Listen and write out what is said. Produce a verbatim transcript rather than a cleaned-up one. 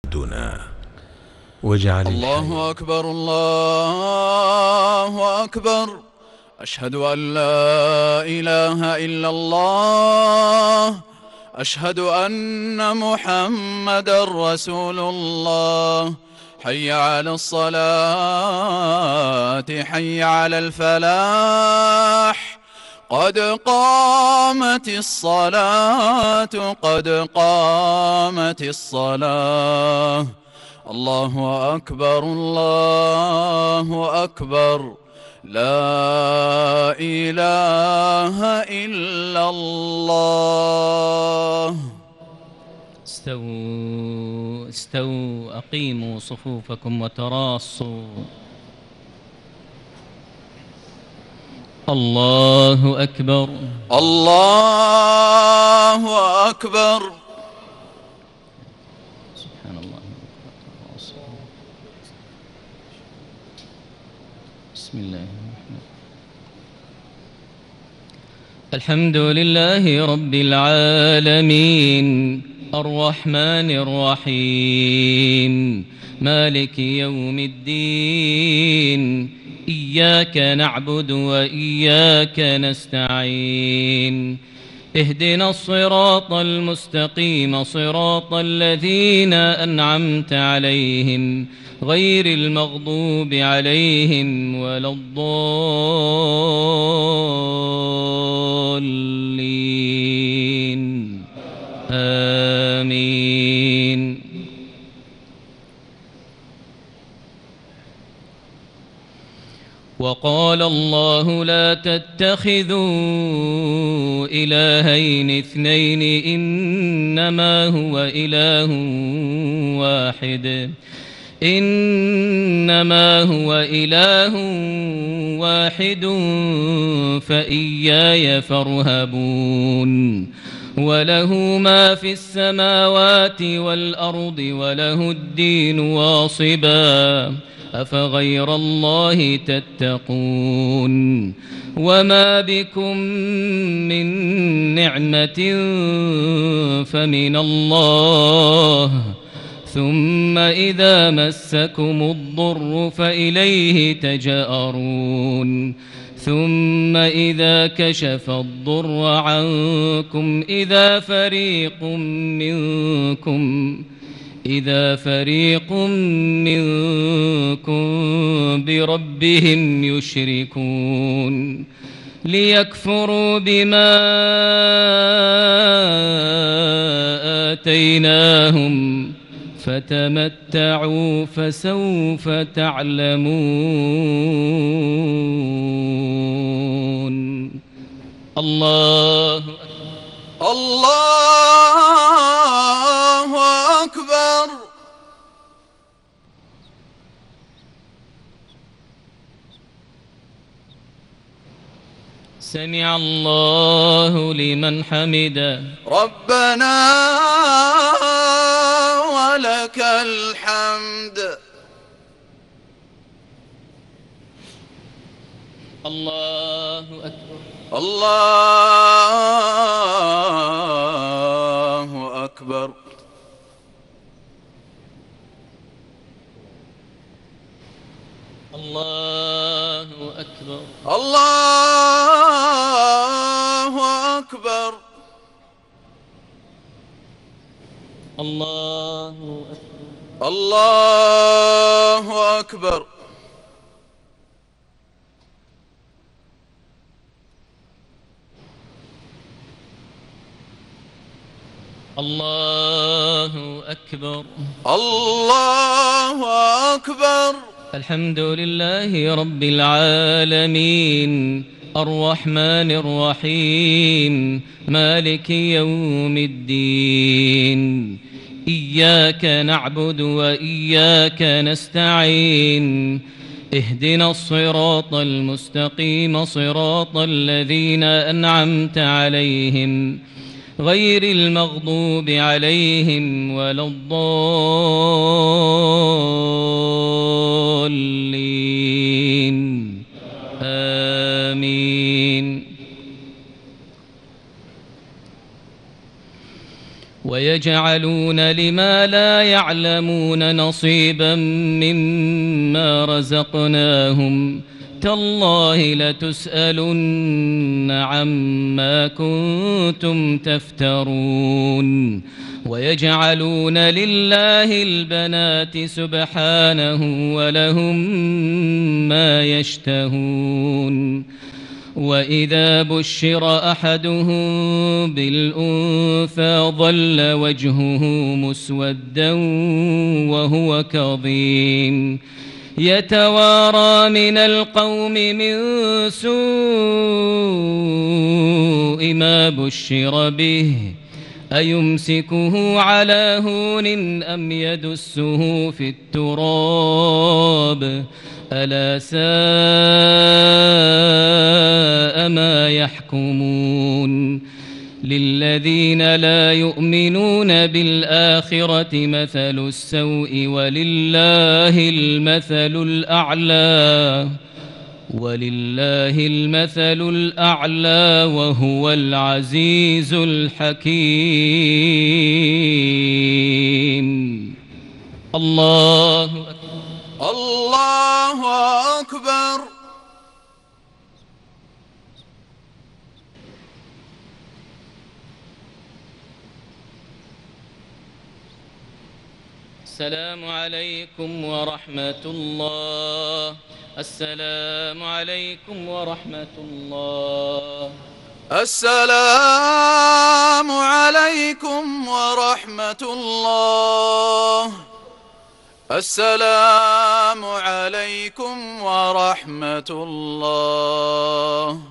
دنا واجعل الله أكبر الله أكبر أشهد أن لا إله إلا الله أشهد أن محمدًا رسول الله حي على الصلاة حي على الفلاح قد قامت الصلاة قد قامت الصلاة الله أكبر الله أكبر لا إله إلا الله. استووا استووا أقيموا صفوفكم وتراصوا. الله أكبر الله أكبر. سبحان الله. بسم الله الرحمن الحمد لله رب العالمين الرحمن الرحيم مالك يوم الدين إياك نعبد وإياك نستعين اهدنا الصراط المستقيم صراط الذين أنعمت عليهم غير المغضوب عليهم ولا الضالين آمين. وقال الله لا تتخذوا إلهين اثنين إنما هو إله واحد إنما هو إله واحد فإياي فارهبون وله ما في السماوات والأرض وله الدين واصبا أفغير الله تتقون وما بكم من نعمة فمن الله ثم إذا مسكم الضر فإليه تجأرون ثم إذا كشف الضر عنكم إذا فريق منكم إذا فريق منكم بربهم يشركون ليكفروا بما آتيناهم فتمتعوا فسوف تعلمون. الله الله أكبر. سمع الله لمن حمده. ربنا ولك الحمد. الله أكبر. الله أكبر. الله أكبر. الله أكبر. الله أكبر. الله أكبر. الله أكبر. الله أكبر. الحمد لله رب العالمين الرحمن الرحيم مالك يوم الدين إياك نعبد وإياك نستعين اهدنا الصراط المستقيم صراط الذين أنعمت عليهم غير المغضوب عليهم ولا الضالين آمين. ويجعلون لما لا يعلمون نصيبا مما رزقناهم تالله لتسألن عما كنتم تفترون ويجعلون لله البنات سبحانه ولهم ما يشتهون وإذا بشر أحدهم بالأنثى ظل وجهه مسودا وهو كظيم يتوارى من القوم من سوء ما بشر به أيمسكه على هون أم يدسه في التراب ألا ساء ما يحكمون للذين لا يؤمنون بالآخرة مثل السوء ولله المثل الأعلى ولله المثل الأعلى وهو العزيز الحكيم. الله أكبر. الله أكبر. السلام عليكم ورحمة الله. السلام عليكم ورحمة الله. السلام عليكم ورحمة الله. السلام عليكم ورحمة الله.